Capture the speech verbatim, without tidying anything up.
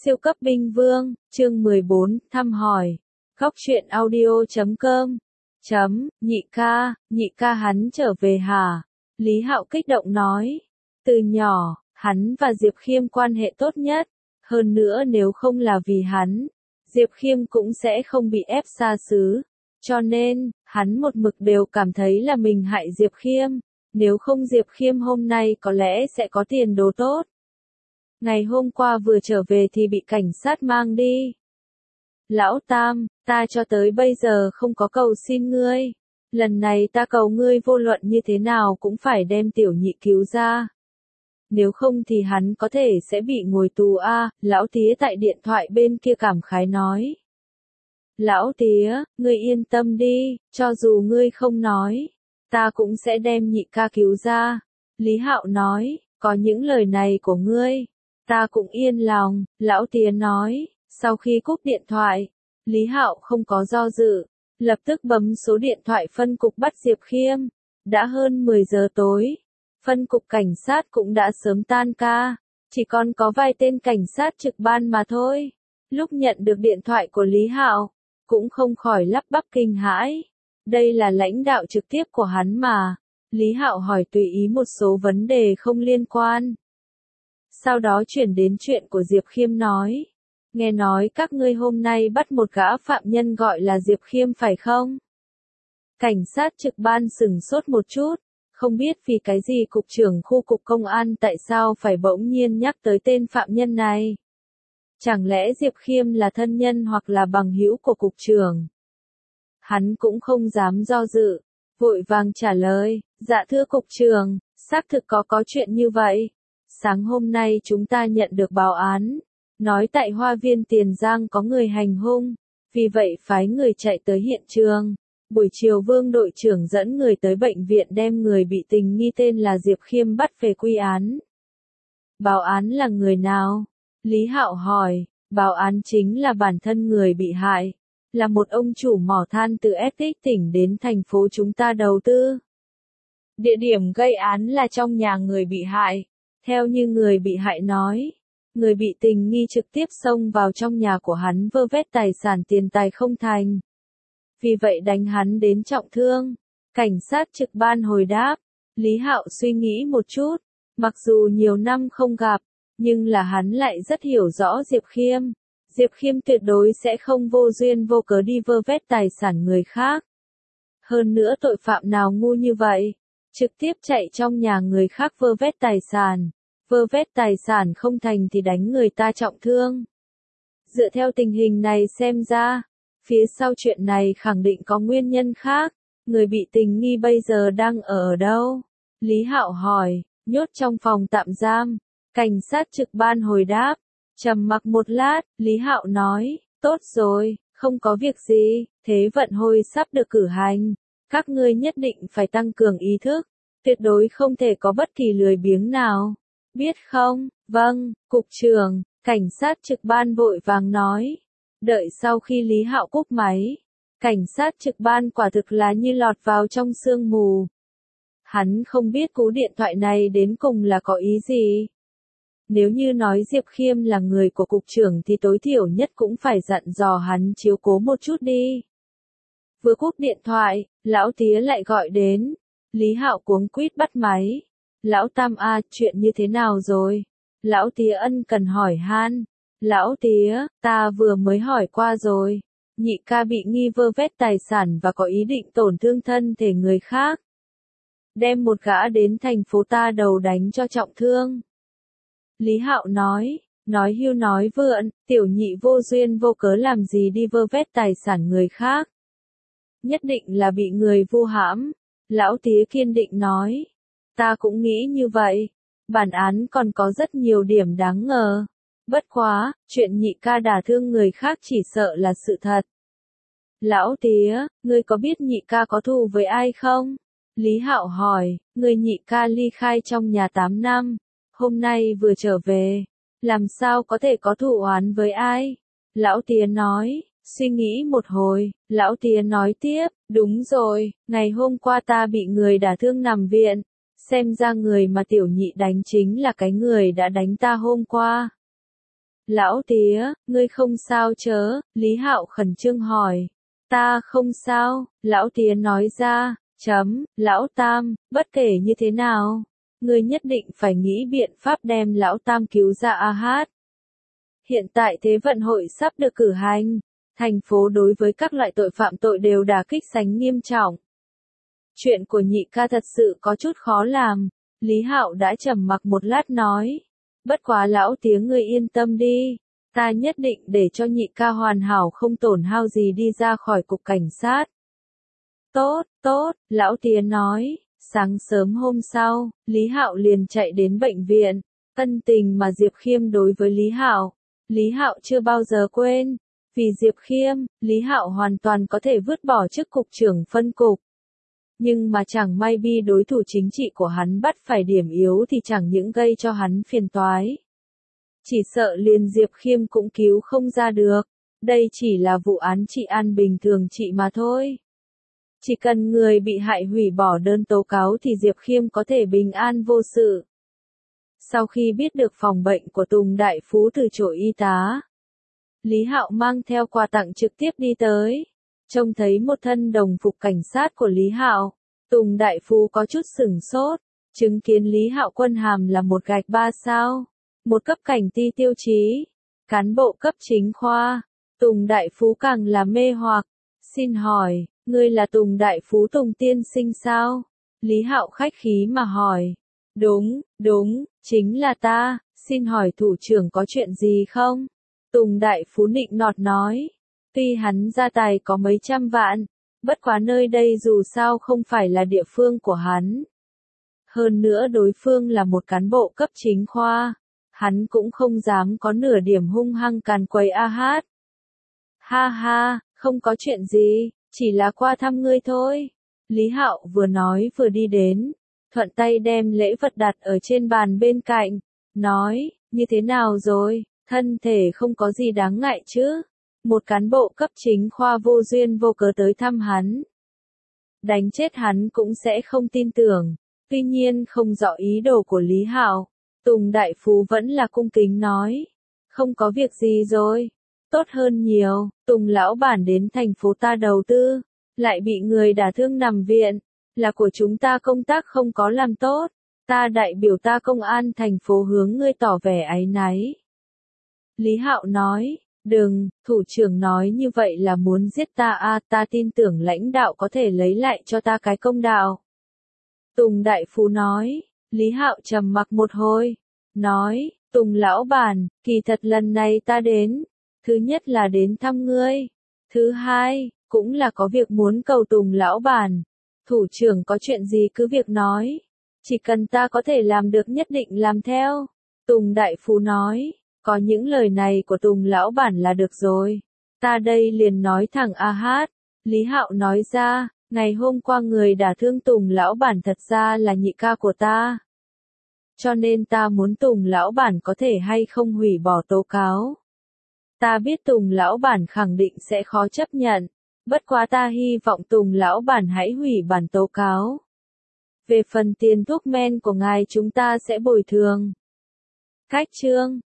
Siêu cấp binh vương, chương mười bốn, thăm hỏi. Góc truyện audio chấm com. Chấm, nhị ca, nhị ca hắn trở về hả? Lý Hạo kích động nói. Từ nhỏ, hắn và Diệp Khiêm quan hệ tốt nhất. Hơn nữa nếu không là vì hắn, Diệp Khiêm cũng sẽ không bị ép xa xứ. Cho nên, hắn một mực đều cảm thấy là mình hại Diệp Khiêm. Nếu không Diệp Khiêm hôm nay có lẽ sẽ có tiền đồ tốt. Ngày hôm qua vừa trở về thì bị cảnh sát mang đi. Lão Tam, ta cho tới bây giờ không có cầu xin ngươi. Lần này ta cầu ngươi vô luận như thế nào cũng phải đem tiểu nhị cứu ra. Nếu không thì hắn có thể sẽ bị ngồi tù a. À, lão tía tại điện thoại bên kia cảm khái nói. Lão tía, ngươi yên tâm đi, cho dù ngươi không nói, ta cũng sẽ đem nhị ca cứu ra. Lý Hạo nói, có những lời này của ngươi, ta cũng yên lòng, lão tía nói. Sau khi cúp điện thoại, Lý Hạo không có do dự, lập tức bấm số điện thoại phân cục bắt Diệp Khiêm. Đã hơn mười giờ tối, phân cục cảnh sát cũng đã sớm tan ca, chỉ còn có vài tên cảnh sát trực ban mà thôi. Lúc nhận được điện thoại của Lý Hạo, cũng không khỏi lắp bắp kinh hãi. Đây là lãnh đạo trực tiếp của hắn mà. Lý Hạo hỏi tùy ý một số vấn đề không liên quan. Sau đó chuyển đến chuyện của Diệp Khiêm nói. Nghe nói các ngươi hôm nay bắt một gã phạm nhân gọi là Diệp Khiêm phải không? Cảnh sát trực ban sửng sốt một chút, không biết vì cái gì cục trưởng khu cục công an tại sao phải bỗng nhiên nhắc tới tên phạm nhân này. Chẳng lẽ Diệp Khiêm là thân nhân hoặc là bằng hữu của cục trưởng? Hắn cũng không dám do dự, vội vàng trả lời, dạ thưa cục trưởng, xác thực có có chuyện như vậy. Sáng hôm nay chúng ta nhận được báo án, nói tại Hoa Viên Tiền Giang có người hành hung, vì vậy phái người chạy tới hiện trường. Buổi chiều Vương đội trưởng dẫn người tới bệnh viện đem người bị tình nghi tên là Diệp Khiêm bắt về quy án. Báo án là người nào? Lý Hạo hỏi. Báo án chính là bản thân người bị hại, là một ông chủ mỏ than từ Essex tỉnh đến thành phố chúng ta đầu tư. Địa điểm gây án là trong nhà người bị hại. Theo như người bị hại nói, người bị tình nghi trực tiếp xông vào trong nhà của hắn vơ vét tài sản tiền tài không thành. Vì vậy đánh hắn đến trọng thương. Cảnh sát trực ban hồi đáp. Lý Hạo suy nghĩ một chút, mặc dù nhiều năm không gặp, nhưng là hắn lại rất hiểu rõ Diệp Khiêm. Diệp Khiêm tuyệt đối sẽ không vô duyên vô cớ đi vơ vét tài sản người khác. Hơn nữa tội phạm nào ngu như vậy, trực tiếp chạy trong nhà người khác vơ vét tài sản. Vơ vét tài sản không thành thì đánh người ta trọng thương. Dựa theo tình hình này xem ra, phía sau chuyện này khẳng định có nguyên nhân khác. Người bị tình nghi bây giờ đang ở ở đâu? Lý Hạo hỏi. Nhốt trong phòng tạm giam. Cảnh sát trực ban hồi đáp. Trầm mặc một lát, Lý Hạo nói, tốt rồi, không có việc gì, thế vận hội sắp được cử hành. Các ngươi nhất định phải tăng cường ý thức, tuyệt đối không thể có bất kỳ lười biếng nào. Biết không? Vâng, cục trưởng. Cảnh sát trực ban vội vàng nói. Đợi sau khi Lý Hạo cúp máy, cảnh sát trực ban quả thực là như lọt vào trong sương mù. Hắn không biết cú điện thoại này đến cùng là có ý gì. Nếu như nói Diệp Khiêm là người của cục trưởng thì tối thiểu nhất cũng phải dặn dò hắn chiếu cố một chút đi. Vừa cúp điện thoại, lão tía lại gọi đến. Lý Hạo cuống quýt bắt máy. Lão Tam a, chuyện như thế nào rồi? Lão tía ân cần hỏi han. Lão tía, ta vừa mới hỏi qua rồi. Nhị ca bị nghi vơ vét tài sản và có ý định tổn thương thân thể người khác. Đem một gã đến thành phố ta đầu đánh cho trọng thương. Lý Hạo nói, nói hưu nói vượn, tiểu nhị vô duyên vô cớ làm gì đi vơ vét tài sản người khác. Nhất định là bị người vu hãm. Lão tía kiên định nói, ta cũng nghĩ như vậy. Bản án còn có rất nhiều điểm đáng ngờ. Bất quá, chuyện nhị ca đả thương người khác chỉ sợ là sự thật. Lão tía, ngươi có biết nhị ca có thù với ai không? Lý Hạo hỏi, người nhị ca ly khai trong nhà tám năm. Hôm nay vừa trở về, làm sao có thể có thù oán với ai? Lão tía nói, suy nghĩ một hồi, lão tía nói tiếp, đúng rồi, ngày hôm qua ta bị người đả thương nằm viện, xem ra người mà tiểu nhị đánh chính là cái người đã đánh ta hôm qua. Lão tía, ngươi không sao chớ, Lý Hạo khẩn trương hỏi. Ta không sao, lão tía nói ra, chấm, lão tam, bất kể như thế nào, ngươi nhất định phải nghĩ biện pháp đem lão tam cứu ra a hát. Hiện tại Thế vận hội sắp được cử hành, thành phố đối với các loại tội phạm tội đều đả kích sánh nghiêm trọng. Chuyện của nhị ca thật sự có chút khó làm, Lý Hạo đã trầm mặc một lát nói. Bất quá lão tía ngươi yên tâm đi, ta nhất định để cho nhị ca hoàn hảo không tổn hao gì đi ra khỏi cục cảnh sát. Tốt, tốt, lão tía nói. Sáng sớm hôm sau, Lý Hạo liền chạy đến bệnh viện. Ân tình mà Diệp Khiêm đối với Lý Hạo, Lý Hạo chưa bao giờ quên. Vì Diệp Khiêm, Lý Hạo hoàn toàn có thể vứt bỏ chức cục trưởng phân cục. Nhưng mà chẳng may bi đối thủ chính trị của hắn bắt phải điểm yếu thì chẳng những gây cho hắn phiền toái. Chỉ sợ liền Diệp Khiêm cũng cứu không ra được. Đây chỉ là vụ án trị an bình thường trị mà thôi. Chỉ cần người bị hại hủy bỏ đơn tố cáo thì Diệp Khiêm có thể bình an vô sự. Sau khi biết được phòng bệnh của Tùng Đại Phú từ chối y tá, Lý Hạo mang theo quà tặng trực tiếp đi tới. Trông thấy một thân đồng phục cảnh sát của Lý Hạo, Tùng Đại Phú có chút sửng sốt, chứng kiến Lý Hạo quân hàm là một gạch ba sao, một cấp cảnh ti tiêu chí, cán bộ cấp chính khoa. Tùng Đại Phú càng là mê hoặc. Xin hỏi, ngươi là Tùng Đại Phú Tùng tiên sinh sao? Lý Hạo khách khí mà hỏi. Đúng, đúng, chính là ta, xin hỏi thủ trưởng có chuyện gì không? Tùng Đại Phú nịnh nọt nói. Tuy hắn gia tài có mấy trăm vạn, bất quá nơi đây dù sao không phải là địa phương của hắn. Hơn nữa đối phương là một cán bộ cấp chính khoa, hắn cũng không dám có nửa điểm hung hăng càn quấy a hát. Ha ha, không có chuyện gì, chỉ là qua thăm ngươi thôi. Lý Hạo vừa nói vừa đi đến, thuận tay đem lễ vật đặt ở trên bàn bên cạnh, nói, như thế nào rồi, thân thể không có gì đáng ngại chứ? Một cán bộ cấp chính khoa vô duyên vô cớ tới thăm hắn. Đánh chết hắn cũng sẽ không tin tưởng. Tuy nhiên không rõ ý đồ của Lý Hạo, Tùng Đại Phú vẫn là cung kính nói. Không có việc gì rồi. Tốt hơn nhiều, Tùng lão bản đến thành phố ta đầu tư, lại bị người đả thương nằm viện. Là của chúng ta công tác không có làm tốt. Ta đại biểu ta công an thành phố hướng ngươi tỏ vẻ áy náy. Lý Hạo nói. Đừng, thủ trưởng nói như vậy là muốn giết ta a, à, ta tin tưởng lãnh đạo có thể lấy lại cho ta cái công đạo. Tùng Đại Phú nói. Lý Hạo trầm mặc một hồi, nói, Tùng lão bản, kỳ thật lần này ta đến, thứ nhất là đến thăm ngươi, thứ hai, cũng là có việc muốn cầu Tùng lão bản. Thủ trưởng có chuyện gì cứ việc nói, chỉ cần ta có thể làm được nhất định làm theo. Tùng Đại Phú nói. Có những lời này của Tùng lão bản là được rồi. Ta đây liền nói thẳng a hát. Lý Hạo nói ra, ngày hôm qua người đả thương Tùng lão bản thật ra là nhị ca của ta. Cho nên ta muốn Tùng lão bản có thể hay không hủy bỏ tố cáo. Ta biết Tùng lão bản khẳng định sẽ khó chấp nhận. Bất quá ta hy vọng Tùng lão bản hãy hủy bản tố cáo. Về phần tiền thuốc men của ngài chúng ta sẽ bồi thường. Cách chương